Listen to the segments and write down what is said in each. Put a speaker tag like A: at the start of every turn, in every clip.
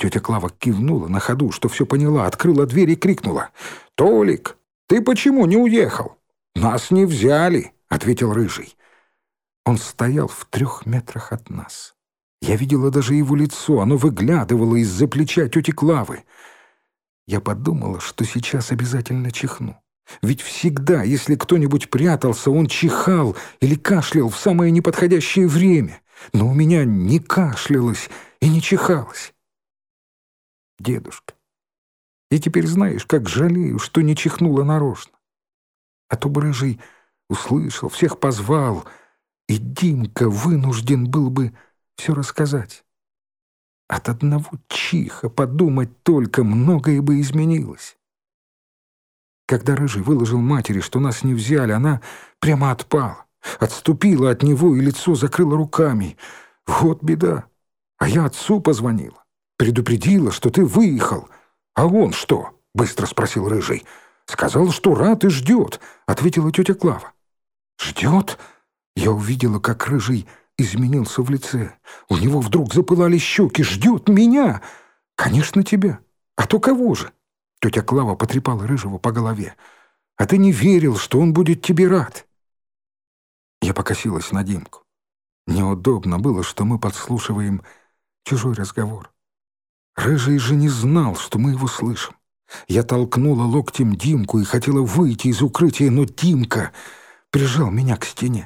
A: Тетя Клава кивнула на ходу, что все поняла, открыла дверь и крикнула: «Толик, ты почему не уехал?» «Нас не взяли», — ответил Рыжий. Он стоял в 3 метрах от нас. Я видела даже его лицо, оно выглядывало из-за плеча тети Клавы. Я подумала, что сейчас обязательно чихну. Ведь всегда, если кто-нибудь прятался, он чихал или кашлял в самое неподходящее время. Но у меня не кашлялось и не чихалось. Дедушка, и теперь знаешь, как жалею, что не чихнула нарочно. А то бы Рыжий услышал, всех позвал, и Димка вынужден был бы все рассказать. От одного чиха, подумать только, многое бы изменилось. Когда Рыжий выложил матери, что нас не взяли, она прямо отпала, отступила от него и лицо закрыла руками. Вот беда. А я отцу позвонила, предупредила, что ты выехал. А он что? — быстро спросил Рыжий. Сказал, что рад и ждет, — ответила тетя Клава. Ждет? Я увидела, как Рыжий изменился в лице. У него вдруг запылали щеки. Ждет меня! Конечно, тебя. А то кого же? Тетя Клава потрепала Рыжего по голове. А ты не верил, что он будет тебе рад. Я покосилась на Димку. Неудобно было, что мы подслушиваем чужой разговор. Рыжий же не знал, что мы его слышим. Я толкнула локтем Димку и хотела выйти из укрытия, но Димка прижал меня к стене.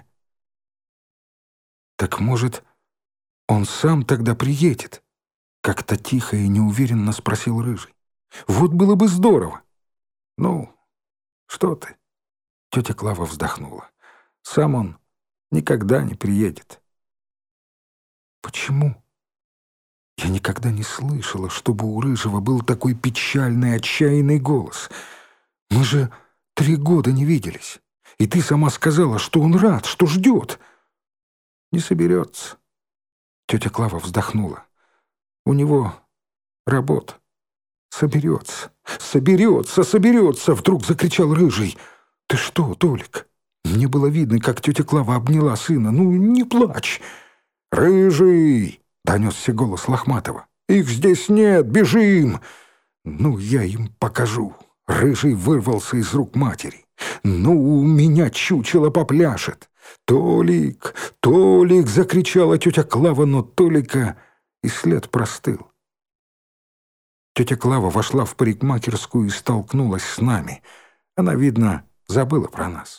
A: «Так, может, он сам тогда приедет?» — как-то тихо и неуверенно спросил Рыжий. «Вот было бы здорово!» «Ну, что ты?» — тетя Клава вздохнула. «Сам он никогда не приедет». «Почему?» Я никогда не слышала, чтобы у Рыжего был такой печальный, отчаянный голос. «Мы же 3 года не виделись, и ты сама сказала, что он рад, что ждет». «Не соберется». Тетя Клава вздохнула. «У него работа. Соберется, соберется, соберется!» Вдруг закричал Рыжий. «Ты что, Толик?» Мне было видно, как тетя Клава обняла сына. «Ну, не плачь!» «Рыжий!» — донесся голос Лохматова. «Их здесь нет! Бежим!» «Ну, я им покажу!» Рыжий вырвался из рук матери. «Ну, у меня чучело попляшет!» «Толик! Толик!» — закричала тетя Клава, но Толика и след простыл. Тетя Клава вошла в парикмахерскую и столкнулась с нами. Она, видно, забыла про нас.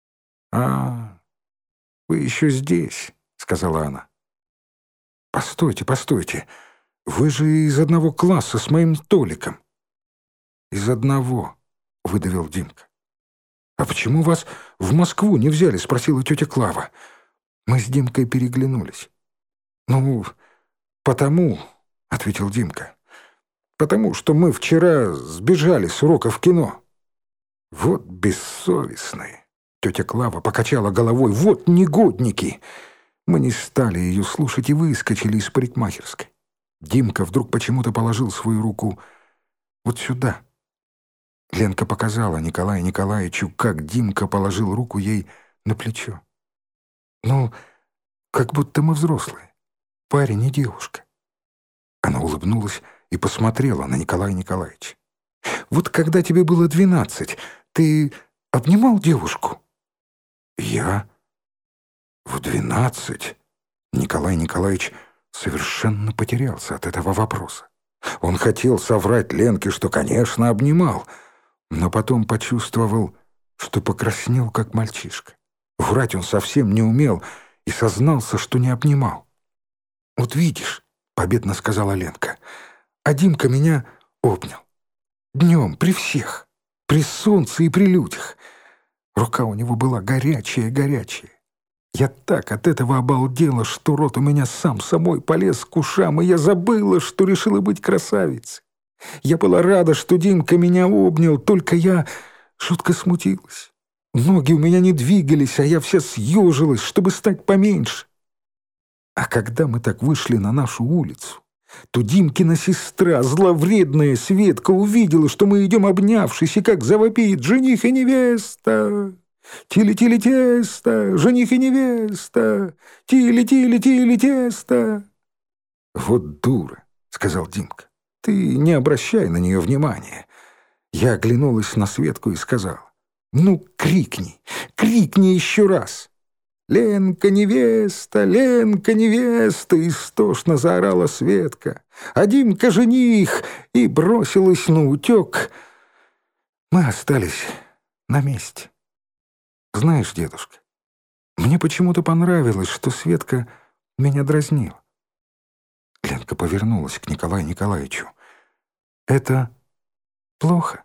A: «А, вы еще здесь», — сказала она. «Постойте, постойте, вы же из одного класса с моим Толиком». «Из одного», — выдавил Димка. «А почему вас в Москву не взяли?» — спросила тетя Клава. Мы с Димкой переглянулись. «Ну, потому», — ответил Димка, «потому что мы вчера сбежали с урока в кино». «Вот бессовестные!» — тетя Клава покачала головой. «Вот негодники!» Мы не стали ее слушать и выскочили из парикмахерской. Димка вдруг почему-то положил свою руку вот сюда. Ленка показала Николаю Николаевичу, как Димка положил руку ей на плечо. «Ну, как будто мы взрослые, парень и девушка». Она улыбнулась и посмотрела на Николая Николаевича. «Вот когда тебе было 12, ты обнимал девушку?» «Я? В 12?» Николай Николаевич совершенно потерялся от этого вопроса. Он хотел соврать Ленке, что, конечно, обнимал, но потом почувствовал, что покраснел, как мальчишка. Врать он совсем не умел и сознался, что не обнимал. «Вот видишь», — победно сказала Ленка, — «а Димка меня обнял. Днем, при всех, при солнце и при людях. Рука у него была горячая-горячая. Я так от этого обалдела, что рот у меня сам собой полез к ушам, и я забыла, что решила быть красавицей. Я была рада, что Димка меня обнял, только я жутко смутилась. Ноги у меня не двигались, а я вся съежилась, чтобы стать поменьше. А когда мы так вышли на нашу улицу, то Димкина сестра, зловредная Светка, увидела, что мы идем обнявшись, и как завопит: «Жених и невеста! Тили-тили-тесто! Жених и невеста! Тили-тили-тили-тесто!» «Вот дура!» — сказал Димка. Ты не обращай на нее внимания». Я оглянулась на Светку и сказала: «Ну, крикни, крикни еще раз!» «Ленка, невеста! Ленка, невеста!» — истошно заорала Светка. «А Димка жених!» и бросилась на утек. Мы остались на месте. Знаешь, дедушка, мне почему-то понравилось, что Светка меня дразнила. Ленка повернулась к Николаю Николаевичу. «Это плохо?»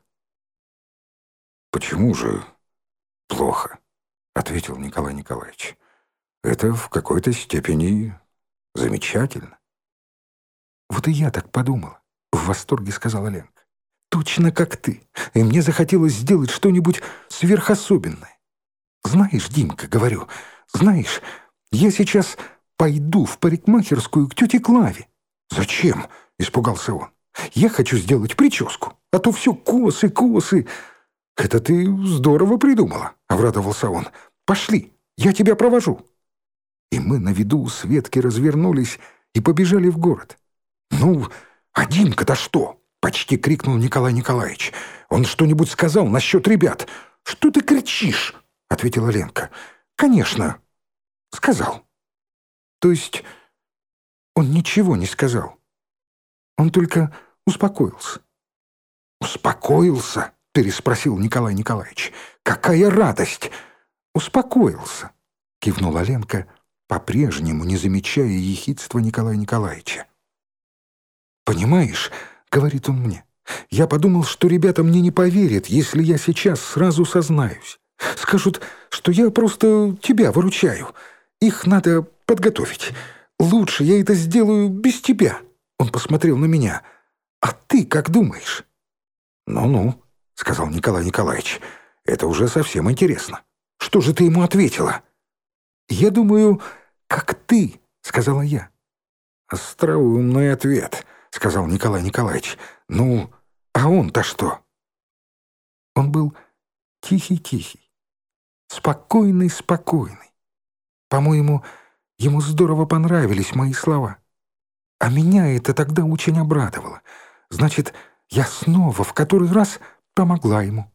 A: «Почему же плохо?» — ответил Николай Николаевич. «Это в какой-то степени замечательно». «Вот и я так подумала», — в восторге сказала Ленка. «Точно как ты. И мне захотелось сделать что-нибудь сверхособенное. Знаешь, Димка, говорю, знаешь, я сейчас пойду в парикмахерскую к тете Клаве». «Зачем?» — испугался он. «Я хочу сделать прическу, а то все косы, косы». «Это ты здорово придумала», — обрадовался он. «Пошли, я тебя провожу». И мы на виду у Светки развернулись и побежали в город. «Ну, а Димка-то что?» — почти крикнул Николай Николаевич. «Он что-нибудь сказал насчет ребят?» «Что ты кричишь?» — ответила Ленка. «Конечно, сказал». «То есть он ничего не сказал? Он только успокоился?» «Успокоился?» — переспросил Николай Николаевич. «Какая радость!» «Успокоился», — кивнула Ленка, по-прежнему не замечая ехидства Николая Николаевича. «Понимаешь, — говорит он мне, — я подумал, что ребята мне не поверят, если я сейчас сразу сознаюсь. Скажут, что я просто тебя выручаю. Их надо подготовить. Лучше я это сделаю без тебя». Он посмотрел на меня. «А ты как думаешь?» «Ну-ну», — сказал Николай Николаевич, — «это уже совсем интересно. Что же ты ему ответила?» «Я думаю, как ты», — сказала я. «Остроумный ответ», — сказал Николай Николаевич. «Ну, а он-то что?» Он был тихий-тихий, спокойный-спокойный. По-моему, ему здорово понравились мои слова. А меня это тогда очень обрадовало. Значит, я снова в который раз помогла ему.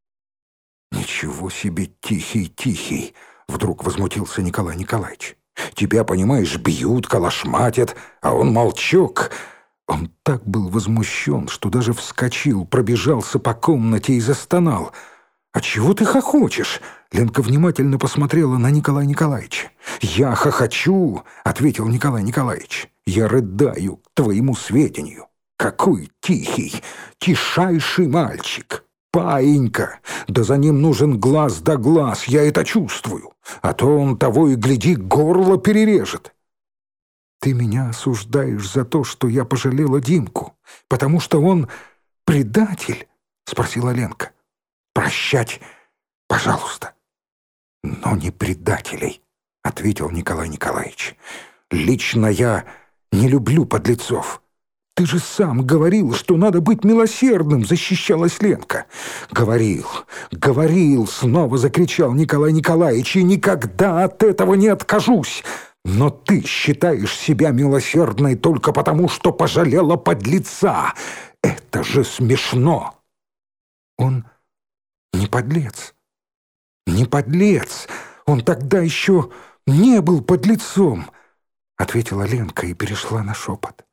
A: «Ничего себе тихий-тихий!» — вдруг возмутился Николай Николаевич. «Тебя, понимаешь, бьют, калашматят, а он молчок». Он так был возмущен, что даже вскочил, пробежался по комнате и застонал. «А чего ты хохочешь?» — Ленка внимательно посмотрела на Николая Николаевича. «Я хохочу!» — ответил Николай Николаевич. «Я рыдаю, к твоему сведению. Какой тихий, тишайший мальчик! Паинька! Да за ним нужен глаз да глаз, я это чувствую. А то он того и гляди, горло перережет». «Ты меня осуждаешь за то, что я пожалела Димку, потому что он предатель?» — спросила Ленка. «Прощать, пожалуйста». «Но не предателей», — ответил Николай Николаевич. «Лично я не люблю подлецов». «Ты же сам говорил, что надо быть милосердным», — защищалась Ленка. «Говорил», — снова закричал Николай Николаевич, «и никогда от этого не откажусь. Но ты считаешь себя милосердной только потому, что пожалела подлеца. Это же смешно!» «Он не подлец. Не подлец. Он тогда еще не был подлецом», — ответила Ленка и перешла на шепот.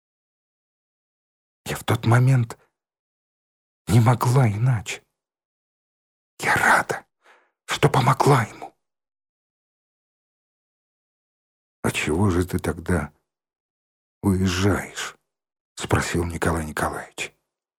A: Я в тот момент не могла иначе. Я рада, что помогла ему. «А чего же ты тогда уезжаешь?» — спросил Николай Николаевич.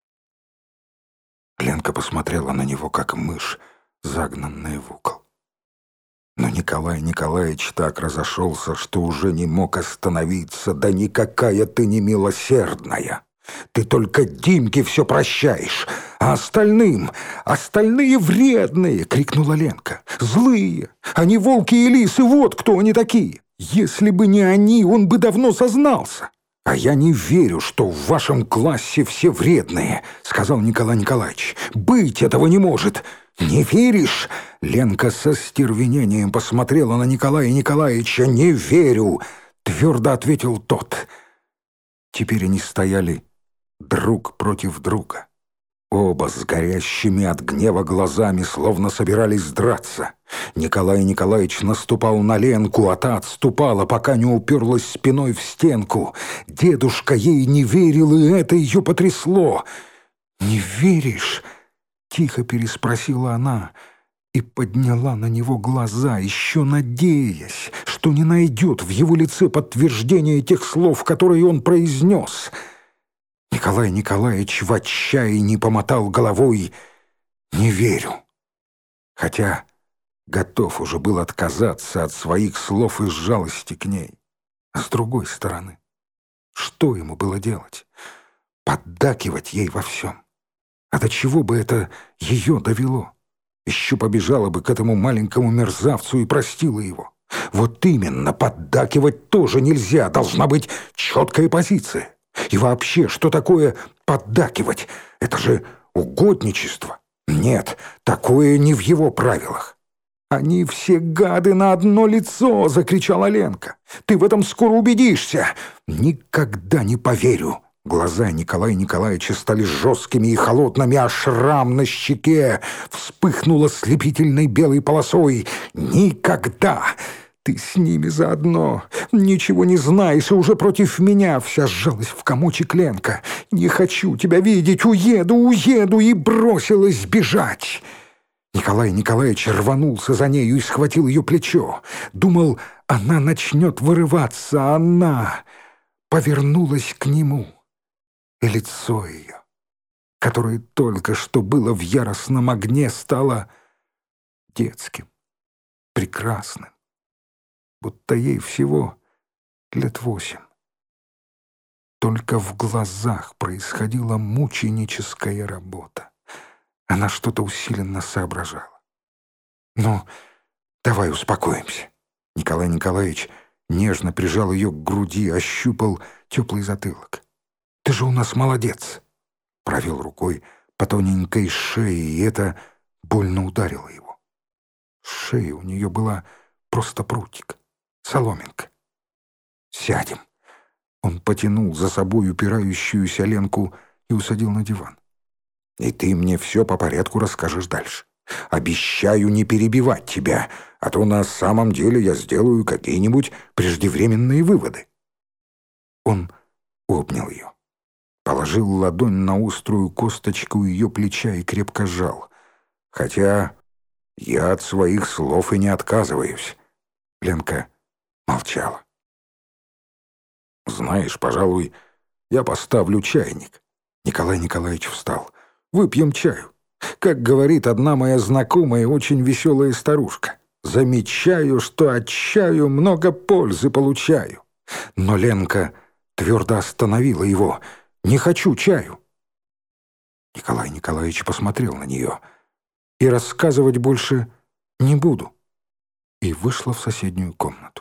A: Ленка посмотрела на него, как мышь, загнанная в угол. Но Николай Николаевич так разошелся, что уже не мог остановиться. «Да никакая ты не милосердная! Ты только Димке все прощаешь, а остальные вредные!» — крикнула Ленка. «Злые! Они волки и лисы, вот кто они такие! Если бы не они, он бы давно сознался!» «А я не верю, что в вашем классе все вредные», — сказал Николай Николаевич. «Быть этого не может!» «Не веришь?» — Ленка со стервенением посмотрела на Николая Николаевича. «Не верю!» — твердо ответил тот. Теперь они стояли друг против друга. Оба с горящими от гнева глазами словно собирались драться. Николай Николаевич наступал на Ленку, а та отступала, пока не уперлась спиной в стенку. Дедушка ей не верил, и это ее потрясло. «Не веришь?» — тихо переспросила она и подняла на него глаза, еще надеясь, что не найдет в его лице подтверждения тех слов, которые он произнес. Николай Николаевич в отчаянии помотал головой: «Не верю». Хотя готов уже был отказаться от своих слов из жалости к ней. С другой стороны, что ему было делать? Поддакивать ей во всем. А до чего бы это ее довело? Еще побежала бы к этому маленькому мерзавцу и простила его. Вот именно, поддакивать тоже нельзя, должна быть четкая позиция. И вообще, что такое поддакивать? Это же угодничество. Нет, такое не в его правилах. «Они все гады на одно лицо!» — закричала Ленка. «Ты в этом скоро убедишься!» «Никогда не поверю!» Глаза Николая Николаевича стали жесткими и холодными, а шрам на щеке вспыхнул ослепительной белой полосой. «Никогда! Ты с ними заодно! Ничего не знаешь, и уже против меня!» Вся сжалась в комочек Ленка. «Не хочу тебя видеть! Уеду, уеду!» И бросилась бежать. Николай Николаевич рванулся за нею и схватил ее плечо. Думал, она начнет вырываться, а она повернулась к нему. И лицо ее, которое только что было в яростном огне, стало детским, прекрасным, будто ей всего 8 лет. Только в глазах происходила мученическая работа. Она что-то усиленно соображала. «Ну, давай успокоимся». Николай Николаевич нежно прижал ее к груди, ощупал теплый затылок. «Ты же у нас молодец!» Провел рукой по тоненькой шее, и это больно ударило его. Шея у нее была просто прутик, соломинка. «Сядем». Он потянул за собой упирающуюся Ленку и усадил на диван. «И ты мне все по порядку расскажешь дальше. Обещаю не перебивать тебя, а то на самом деле я сделаю какие-нибудь преждевременные выводы». Он обнял ее, положил ладонь на острую косточку ее плеча и крепко сжал. «Хотя я от своих слов и не отказываюсь». Ленка молчала. «Знаешь, пожалуй, я поставлю чайник». Николай Николаевич встал. «Выпьем чаю. Как говорит одна моя знакомая, очень веселая старушка, замечаю, что от чаю много пользы получаю». Но Ленка твердо остановила его. «Не хочу чаю». Николай Николаевич посмотрел на нее. «И рассказывать больше не буду». И вышла в соседнюю комнату.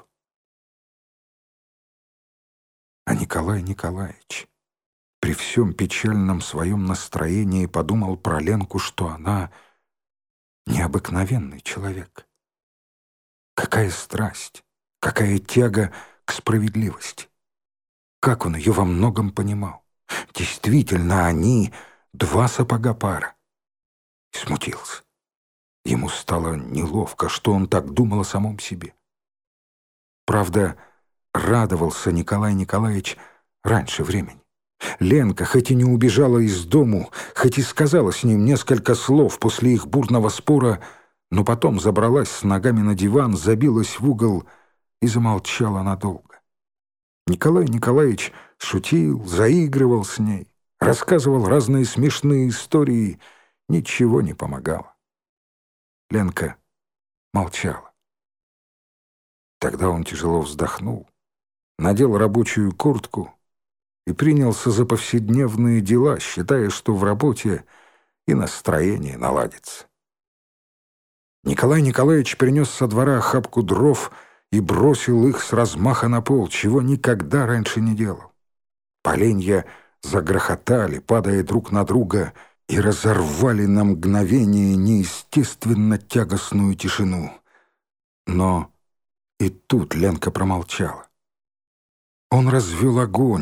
A: А Николай Николаевич при всем печальном своем настроении подумал про Ленку, что она необыкновенный человек. Какая страсть, какая тяга к справедливости. Как он ее во многом понимал. Действительно, они два сапога пара. И смутился. Ему стало неловко, что он так думал о самом себе. Правда, радовался Николай Николаевич раньше времени. Ленка, хоть и не убежала из дому, хоть и сказала с ним несколько слов после их бурного спора, но потом забралась с ногами на диван, забилась в угол и замолчала надолго. Николай Николаевич шутил, заигрывал с ней, рассказывал разные смешные истории, ничего не помогало. Ленка молчала. Тогда он тяжело вздохнул, надел рабочую куртку и принялся за повседневные дела, считая, что в работе и настроение наладится. Николай Николаевич принес со двора охапку дров и бросил их с размаха на пол, чего никогда раньше не делал. Поленья загрохотали, падая друг на друга, и разорвали на мгновение неестественно тягостную тишину. Но и тут Ленка промолчала. Он развел огонь,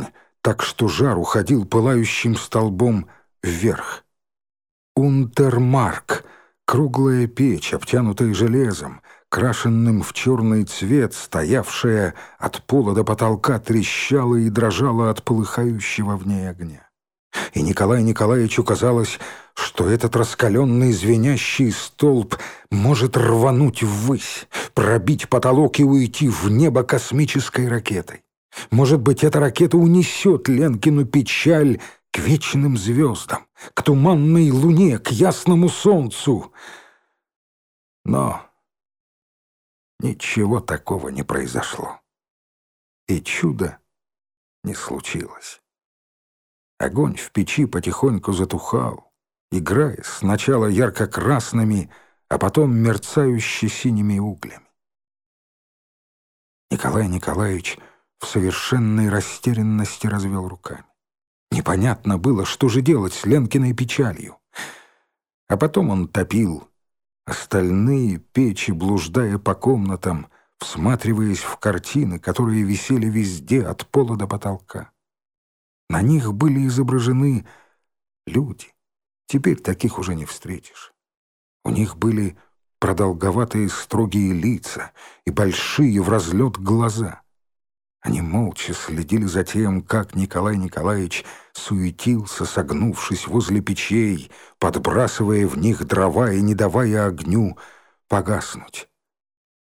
A: так что жар уходил пылающим столбом вверх. Унтермарк — круглая печь, обтянутая железом, крашенным в черный цвет, стоявшая от пола до потолка, трещала и дрожала от полыхающего в ней огня. И Николаю Николаевичу казалось, что этот раскаленный звенящий столб может рвануть ввысь, пробить потолок и уйти в небо космической ракетой. Может быть, эта ракета унесет Ленкину печаль к вечным звездам, к туманной луне, к ясному солнцу. Но ничего такого не произошло. И чудо не случилось. Огонь в печи потихоньку затухал, играя сначала ярко-красными, а потом мерцающе-синими углями. Николай Николаевич в совершенной растерянности развел руками. Непонятно было, что же делать с Ленкиной печалью. А потом он топил остальные печи, блуждая по комнатам, всматриваясь в картины, которые висели везде, от пола до потолка. На них были изображены люди. Теперь таких уже не встретишь. У них были продолговатые строгие лица и большие в разлет глаза. Они молча следили за тем, как Николай Николаевич суетился, согнувшись возле печей, подбрасывая в них дрова и не давая огню погаснуть.